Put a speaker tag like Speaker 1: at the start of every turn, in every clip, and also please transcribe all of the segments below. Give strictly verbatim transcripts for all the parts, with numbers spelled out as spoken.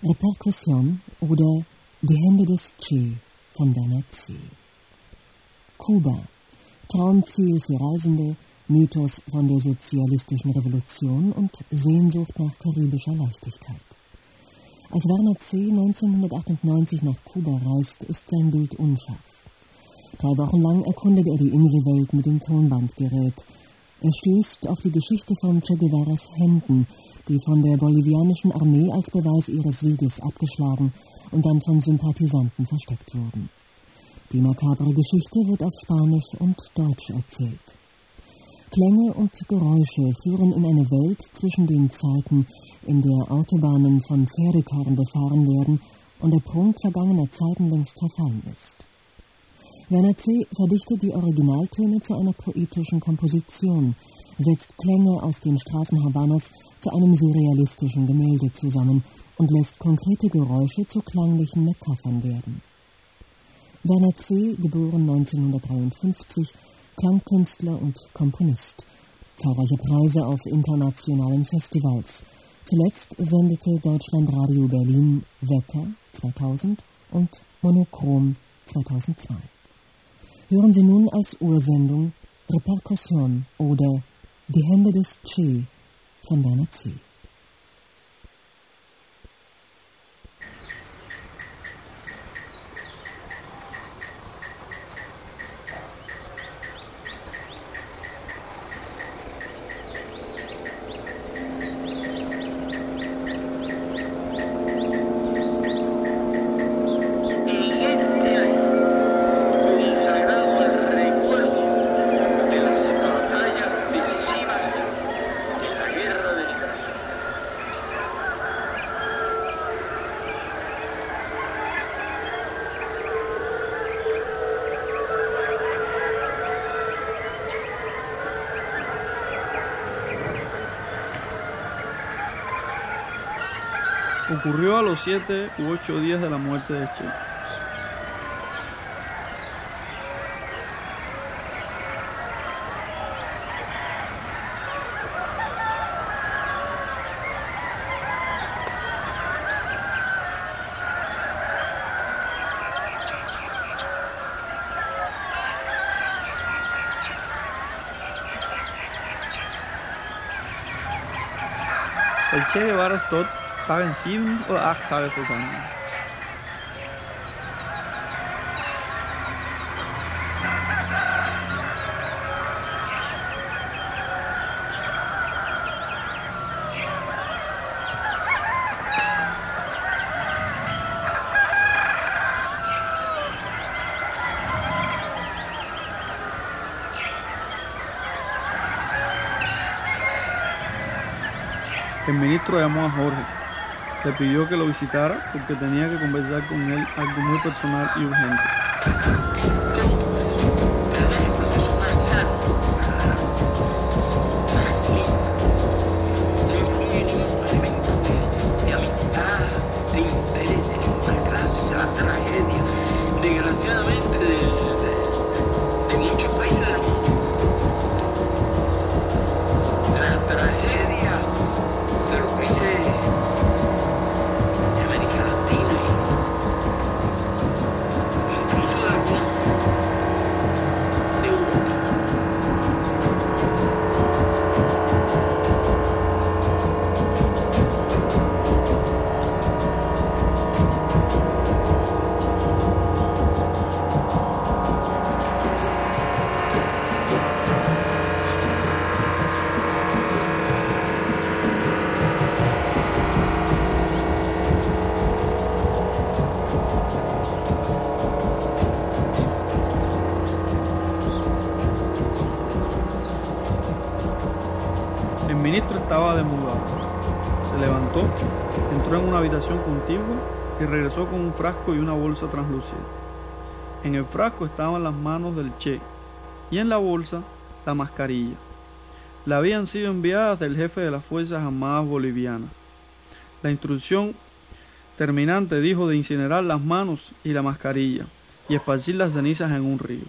Speaker 1: Reperkussion oder Die Hände des Che von Werner C. Kuba, Traumziel für Reisende, Mythos von der sozialistischen Revolution und Sehnsucht nach karibischer Leichtigkeit. Als Werner C. neunzehnhundertachtundneunzig nach Kuba reist, ist sein Bild unscharf. Drei Wochen lang erkundet er die Inselwelt mit dem Tonbandgerät. Er stößt auf die Geschichte von Che Guevaras Händen, die von der bolivianischen Armee als Beweis ihres Sieges abgeschlagen und dann von Sympathisanten versteckt wurden. Die makabre Geschichte wird auf Spanisch und Deutsch erzählt. Klänge und Geräusche führen in eine Welt zwischen den Zeiten, in der Autobahnen von Pferdekarren befahren werden und der Prunk vergangener Zeiten längst verfallen ist. Werner C. verdichtet die Originaltöne zu einer poetischen Komposition, setzt Klänge aus den Straßen Havanas zu einem surrealistischen Gemälde zusammen und lässt konkrete Geräusche zu klanglichen Metaphern werden. Werner C., geboren neunzehnhundertdreiundfünfzig, Klangkünstler und Komponist. Zahlreiche Preise auf internationalen Festivals. Zuletzt sendete Deutschlandradio Berlin Wetter zweitausend und Monochrom zweitausendzwei. Hören Sie nun als Ursendung Reperkussion oder Die Hände des Che von Werner C.
Speaker 2: Ocurrió a los siete u ocho días de la muerte de Che. Seit Che Guevaras Tod waren sieben oder acht Tage vergangen. El ministro llamó a Jorge. Le pidió que lo visitara porque tenía que conversar con él algo muy personal y urgente. El ministro estaba demudado. Se levantó, entró en una habitación contigua y regresó con un frasco y una bolsa translúcida. En el frasco estaban las manos del Che y en la bolsa la mascarilla. Le habían sido enviadas del jefe de las Fuerzas Armadas Bolivianas. La instrucción terminante dijo de incinerar las manos y la mascarilla y esparcir las cenizas en un río.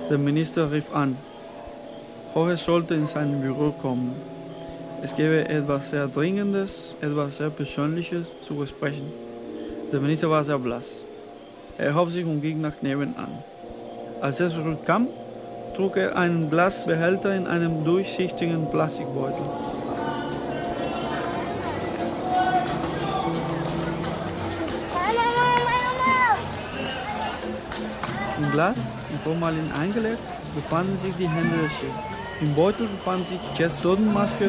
Speaker 2: Der Minister rief an. Jorge sollte in sein Büro kommen. Es gäbe etwas sehr Dringendes, etwas sehr Persönliches zu besprechen. Der Minister war sehr blass. Er erhob sich und ging nach nebenan. Als er zurückkam, trug er einen Glasbehälter in einem durchsichtigen Plastikbeutel. Im Glas, in Formalin eingelegt, befanden sich die Hände des Che. Im Beutel befand sich Ches Totenmaske.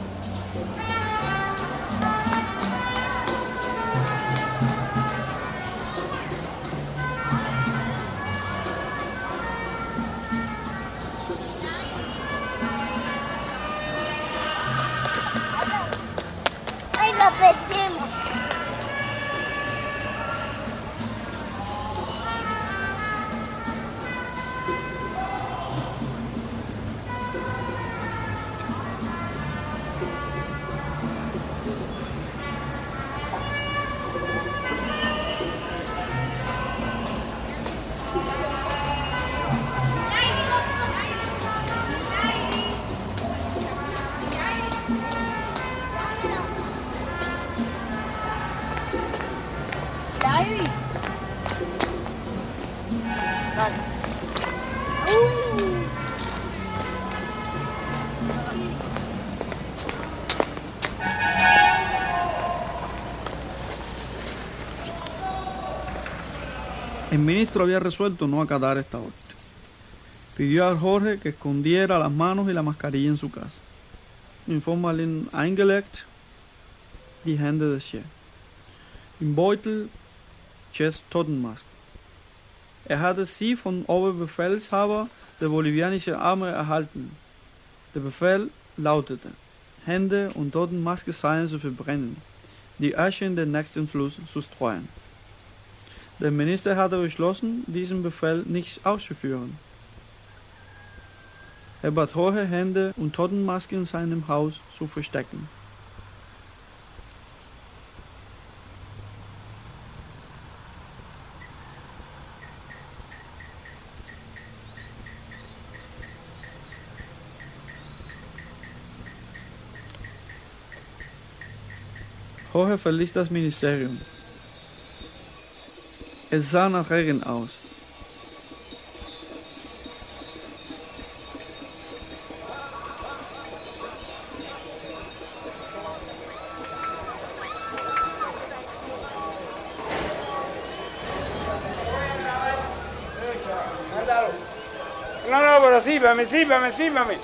Speaker 2: El ministro había resuelto no acatar esta orden. Pidió a Jorge que escondiera las manos y la mascarilla en su casa. In Formalin eingelegt, die Hände des Che. Im Beutel Ches Totenmaske. Er hatte sie vom Oberbefehlshaber der bolivianischen Armee erhalten. Der Befehl lautete, Hände und Totenmaske seien zu verbrennen, die Asche in den nächsten Fluss zu streuen. Der Minister hatte beschlossen, diesen Befehl nicht auszuführen. Er bat Jorge, Hände und Totenmaske in seinem Haus zu verstecken. Jorge verließ das Ministerium. Es sah nach Regen aus.
Speaker 3: No, no, pero sípame, sípame, sípame.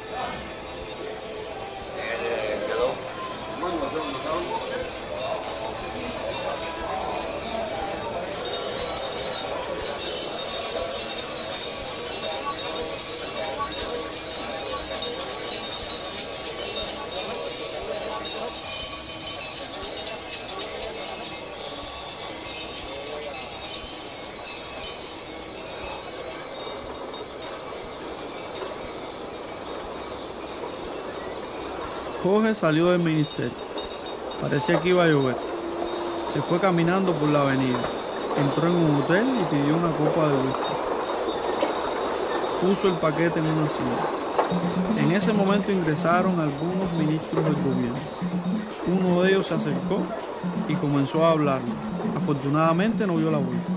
Speaker 2: Jorge salió del ministerio. Parecía que iba a llover. Se fue caminando por la avenida. Entró en un hotel y pidió una copa de whisky. Puso el paquete en una silla. En ese momento ingresaron algunos ministros del gobierno. Uno de ellos se acercó y comenzó a hablarle. Afortunadamente no vio la vuelta.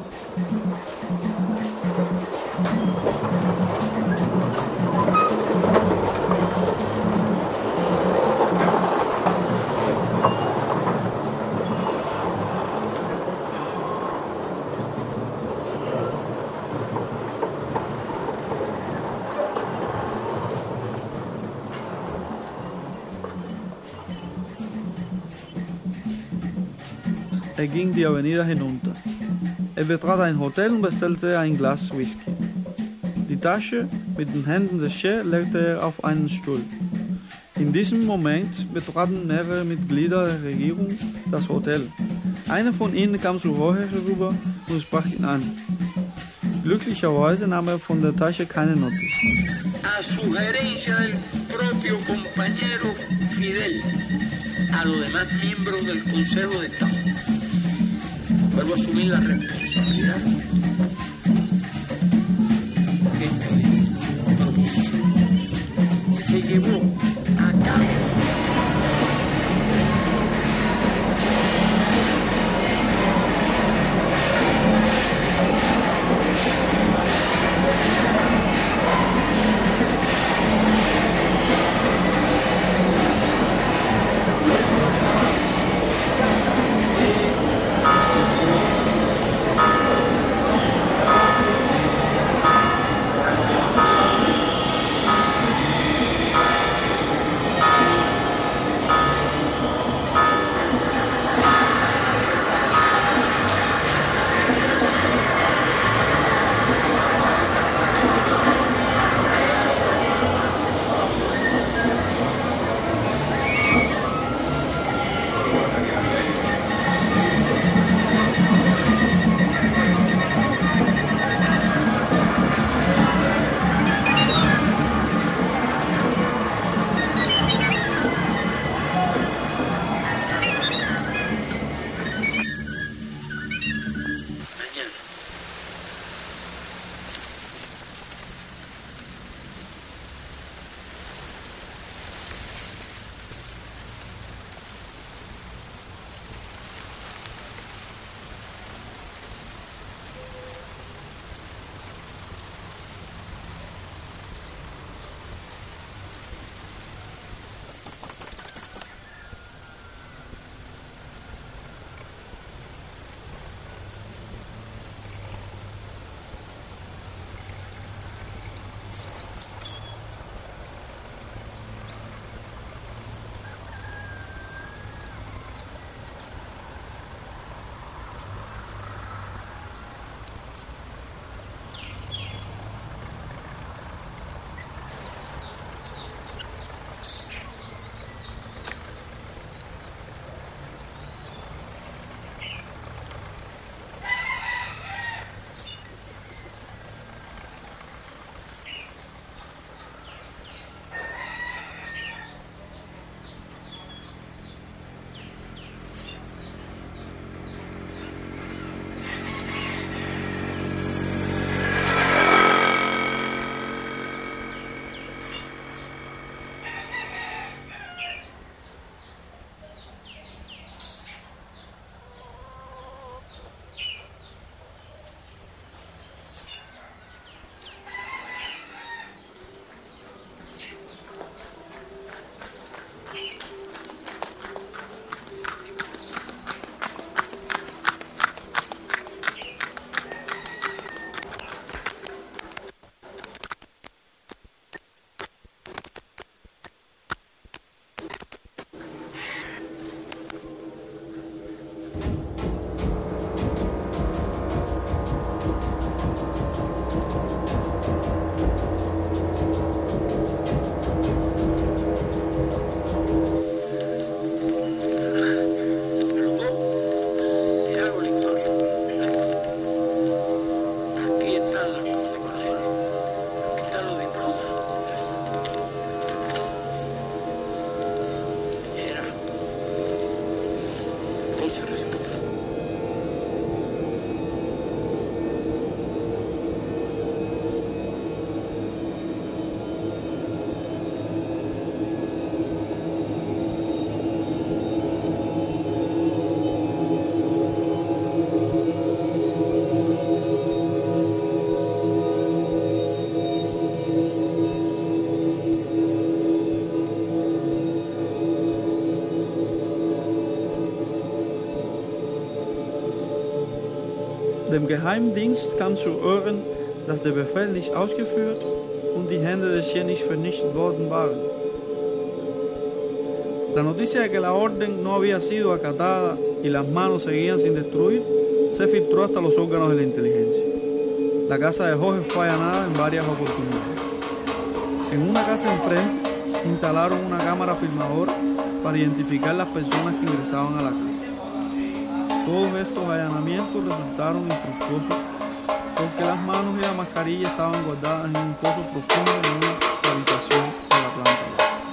Speaker 2: Er ging die Avenida hinunter. Er betrat ein Hotel und bestellte ein Glas Whisky. Die Tasche mit den Händen des Che legte er auf einen Stuhl. In diesem Moment betraten mehrere Mitglieder der Regierung das Hotel. Einer von ihnen kam zu Jorge herüber und sprach ihn an. Glücklicherweise nahm er von der Tasche keine Notiz.
Speaker 4: A sugerencia del propio compañero Fidel, a los demás miembros del Consejo de Estado. Vuelvo a asumir la responsabilidad que esta ley
Speaker 2: Dem Geheimdienst kam zu Ohren, dass der Befehl nicht ausgeführt und die Hände des Genies vernichtet worden waren. La noticia de que la orden no había sido acatada y las manos seguían sin destruir se filtró hasta los órganos de la inteligencia. La casa de Jorge fue allanada en varias oportunidades. En una casa enfrente instalaron una cámara filmadora para identificar las personas que ingresaban a la casa. Todos estos allanamientos resultaron infructuosos porque las manos y la mascarilla estaban guardadas en un foso profundo en una habitación de la planta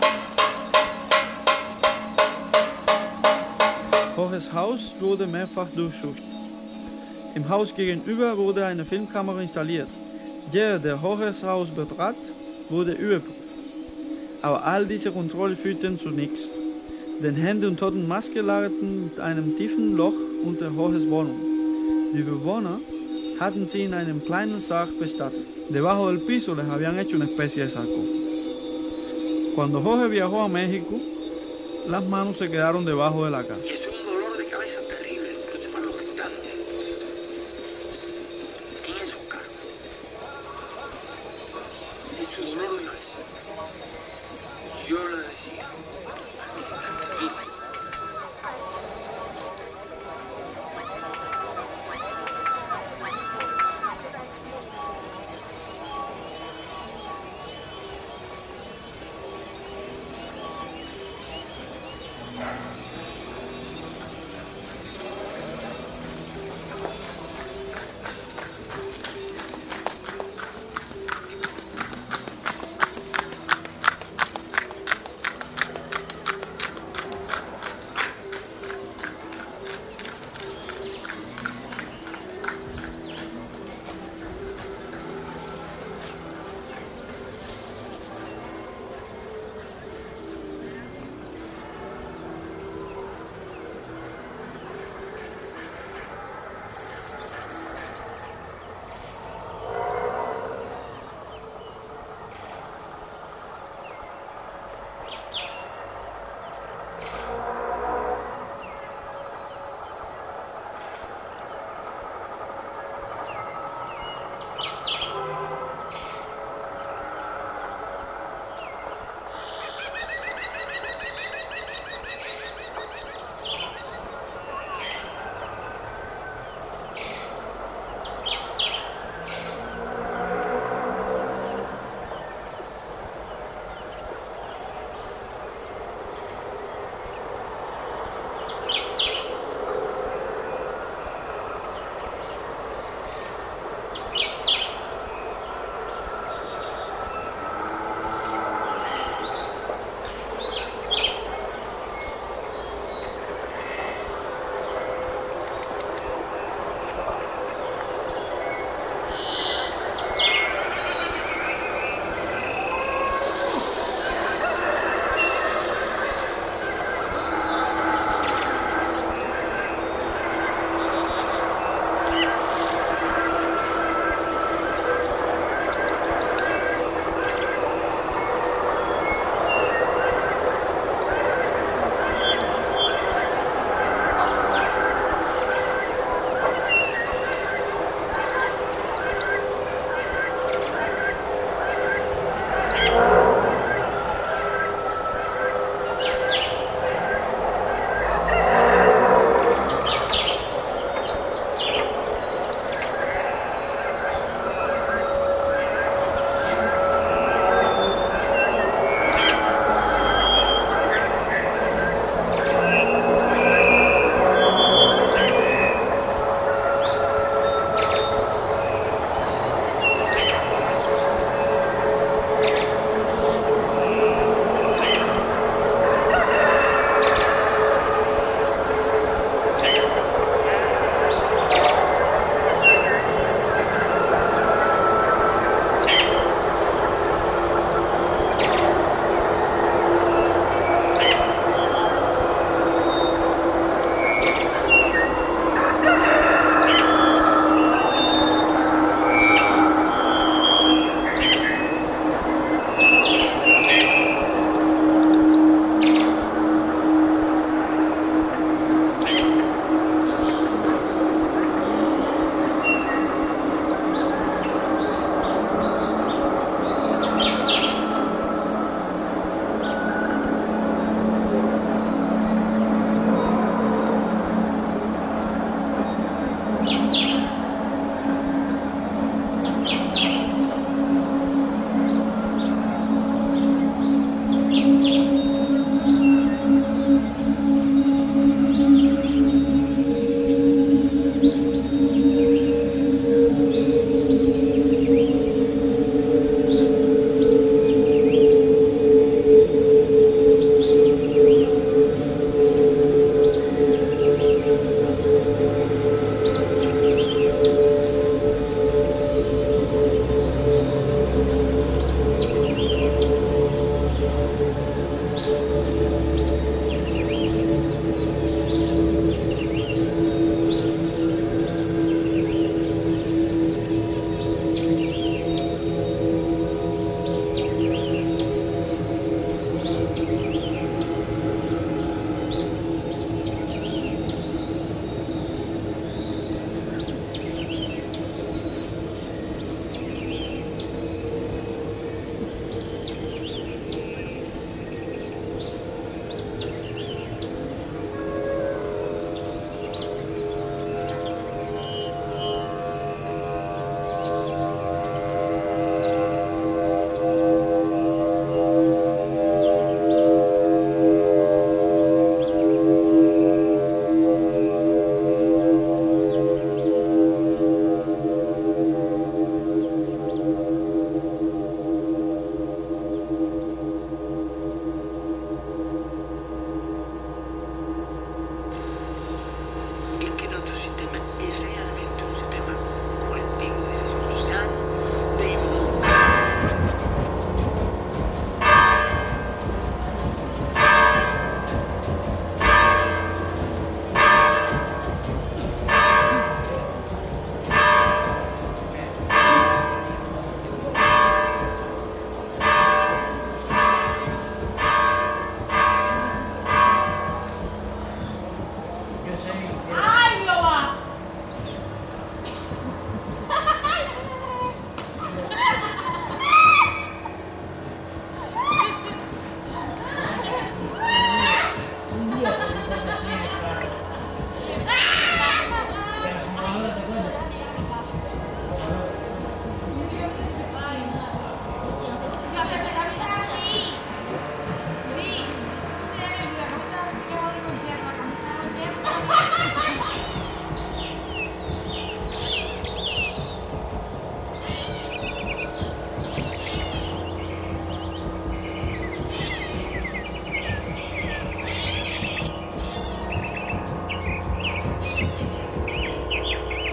Speaker 2: baja. Jorges Haus wurde mehrfach durchsucht. Im Haus gegenüber wurde eine Filmkamera installiert. Jeder, der Jorges Haus betrat, wurde überprüft. Aber all diese Kontrollen führten zu nichts. Denn Hände und Totenmaske lagerten mit einem tiefen Loch unter Jorges Wohnung. Die Bewohner hatten sie in einem kleinen Sarg bestattet. Debajo del piso les habían hecho una especie de sarcófago. Cuando Jorge viajó a México, las manos se quedaron debajo de la casa.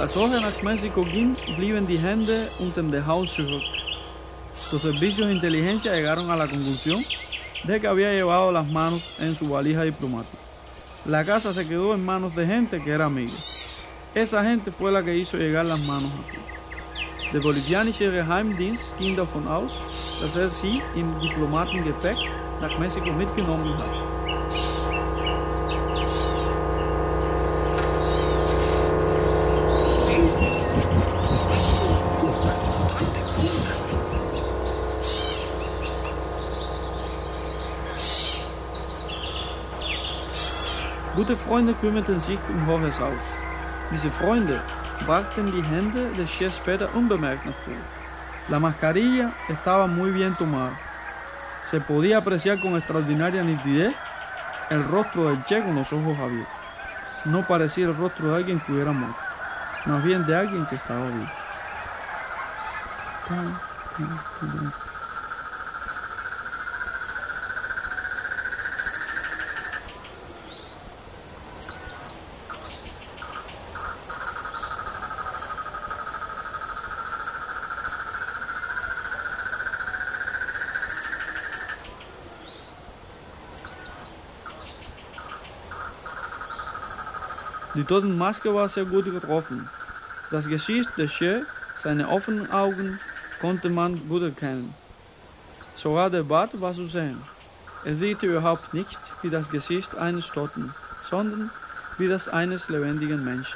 Speaker 2: Sache nach Mexiko ging, blieben die Hände unter dem Haus zurück. Los servicios de inteligencia llegaron a la conclusión de que había llevado las manos en su valija diplomática. La casa se quedó en manos de gente que era amiga. Esa gente fue la que hizo llegar las manos aquí. Der bolivianische Geheimdienst ging davon aus, dass er sie im Diplomatengepäck nach Mexiko mitgenommen hat. Gute Freunde kümmerten sich um Jorges Haus. Diese Freunde brachten die Hände des Chefs später unbemerkt nach Cuba. La mascarilla estaba muy bien tomada. Se podía apreciar con extraordinaria nitidez el rostro del Che con los ojos abiertos. No parecía el rostro de alguien que hubiera muerto, más bien de alguien que estaba vivo. Die Totenmaske war sehr gut getroffen. Das Gesicht des Che, seine offenen Augen, konnte man gut erkennen. Sogar der Bart war zu sehen. Es wirkte überhaupt nicht wie das Gesicht eines Toten, sondern wie das eines lebendigen Menschen.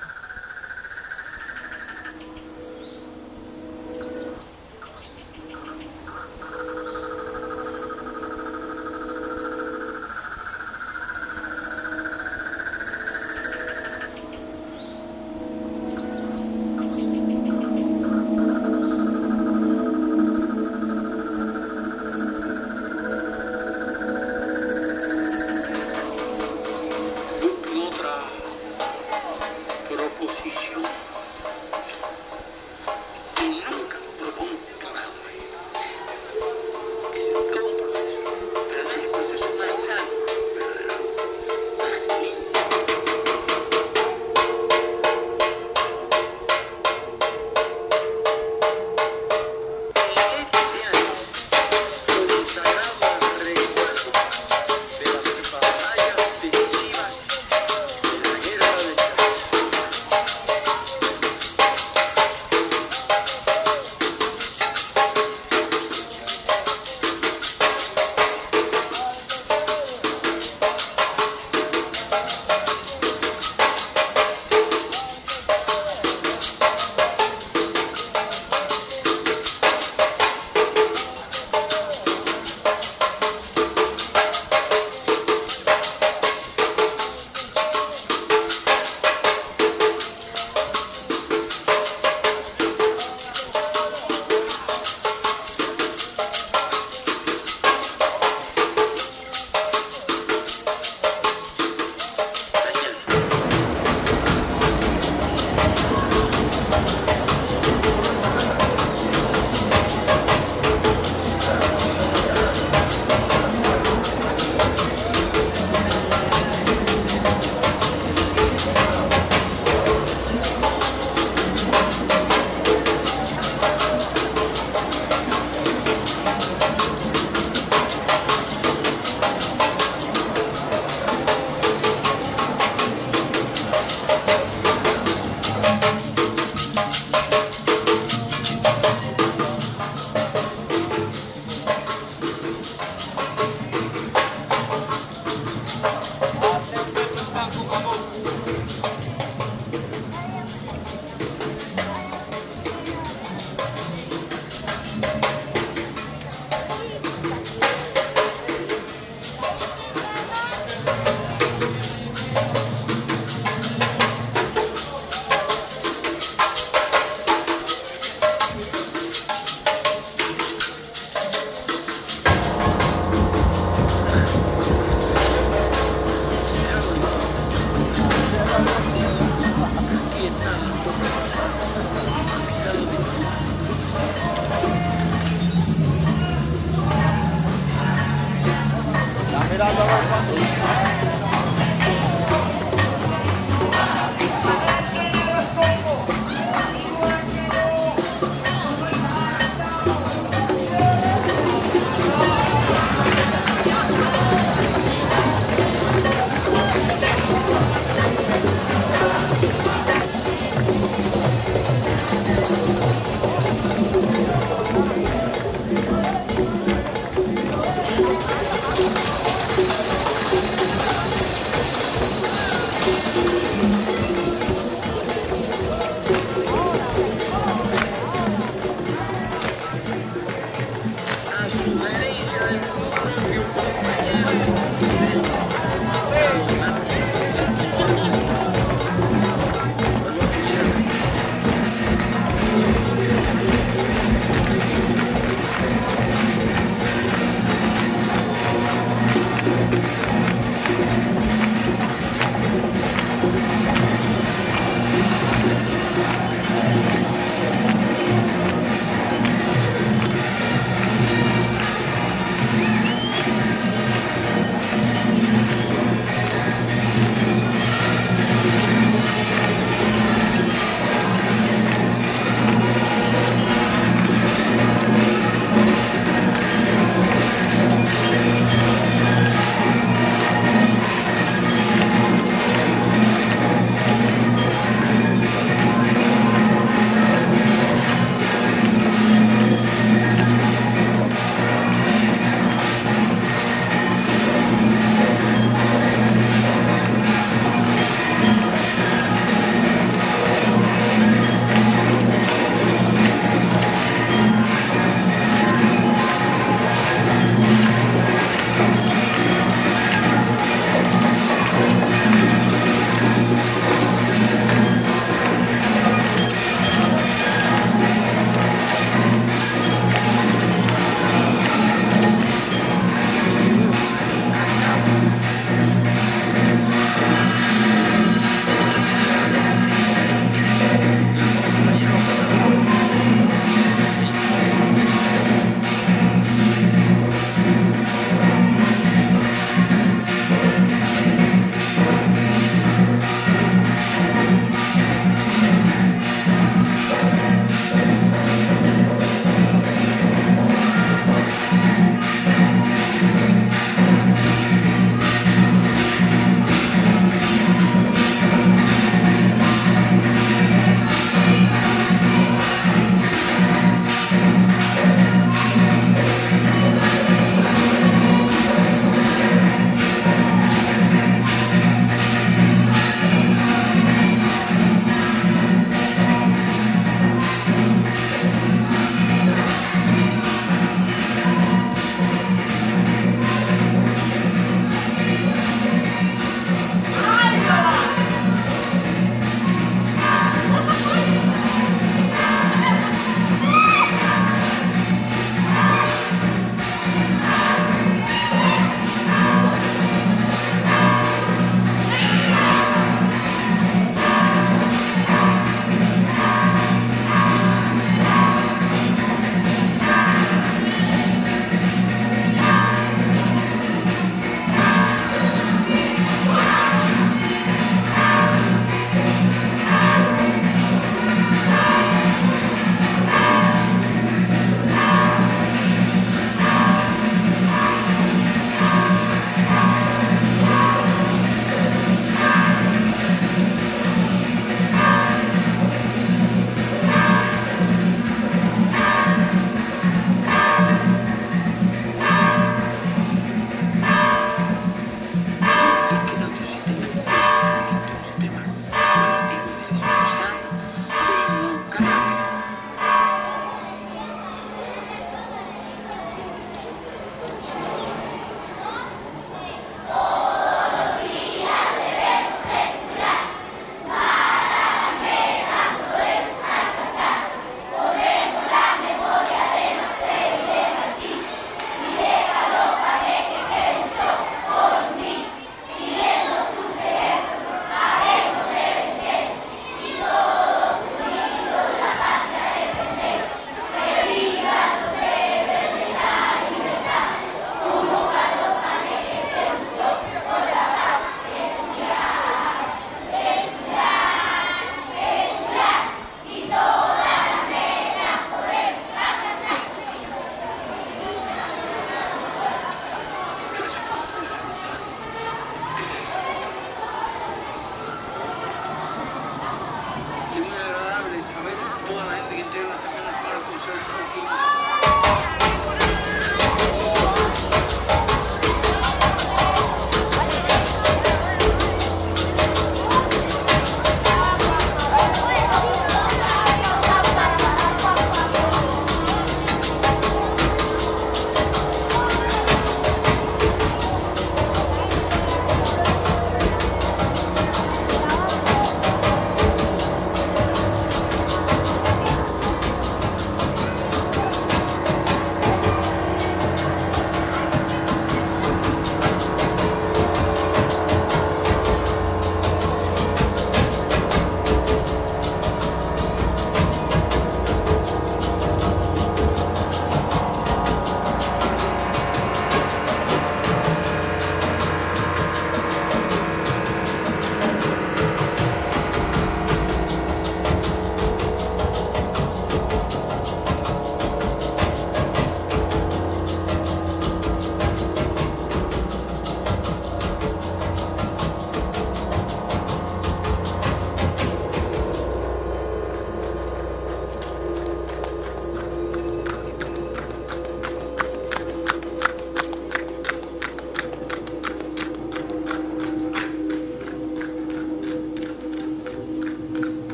Speaker 4: sugerencia del propio compañero Fidel, a los demás miembros del Consejo de Estado. Vuelvo a subir el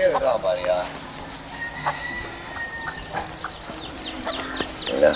Speaker 5: Qué barbaridad. Mira.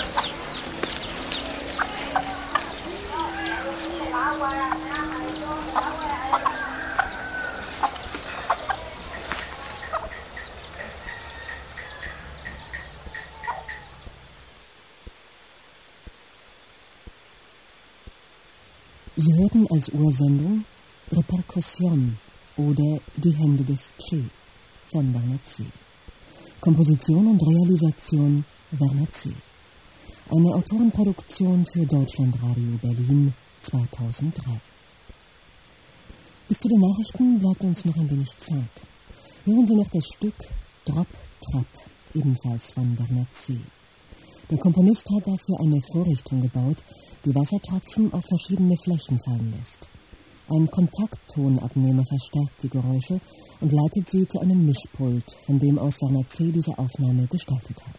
Speaker 1: Sie hörten als Ursendung Reperkussion oder Die Hände des Che von Werner C. Komposition und Realisation Werner C. Eine Autorenproduktion für Deutschlandradio Berlin zweitausenddrei. Bis zu den Nachrichten bleibt uns noch ein wenig Zeit. Hören Sie noch das Stück Drop Trap, ebenfalls von Werner C. Der Komponist hat dafür eine Vorrichtung gebaut, die Wassertropfen auf verschiedene Flächen fallen lässt. Ein Kontakttonabnehmer verstärkt die Geräusche und leitet sie zu einem Mischpult, von dem aus Werner C. diese Aufnahme gestaltet hat.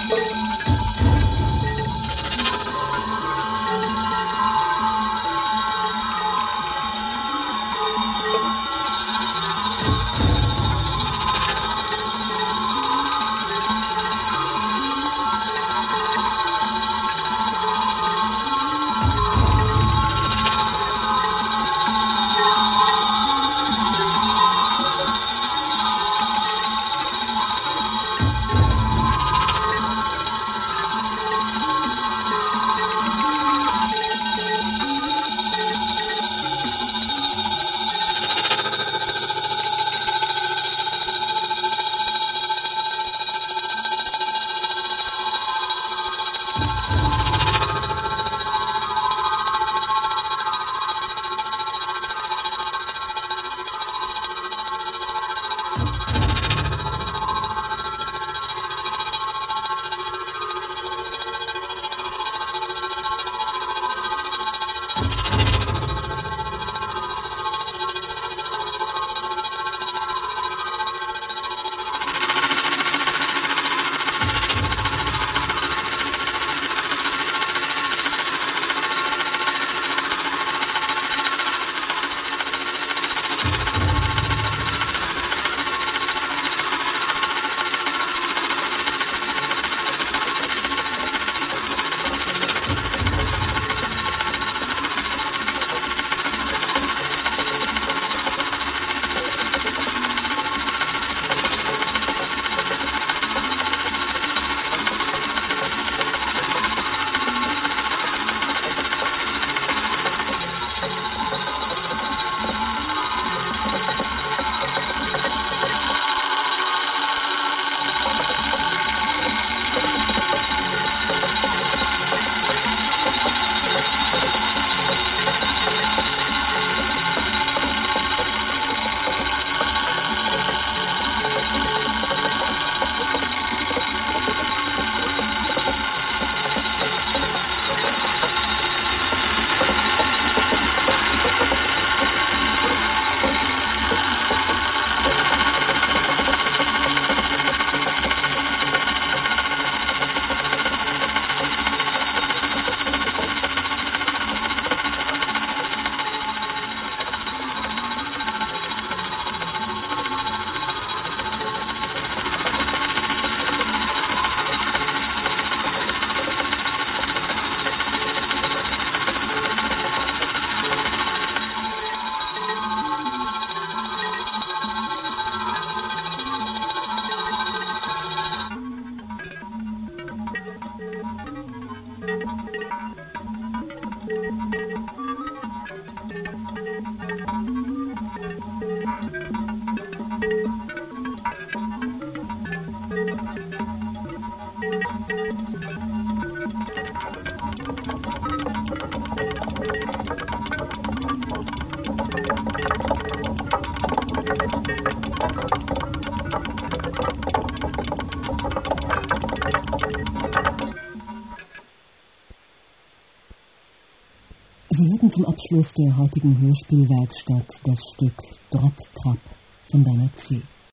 Speaker 1: Sie hörten zum Abschluss der heutigen Hörspielwerkstatt das Stück Drop Trap von Bernhard C.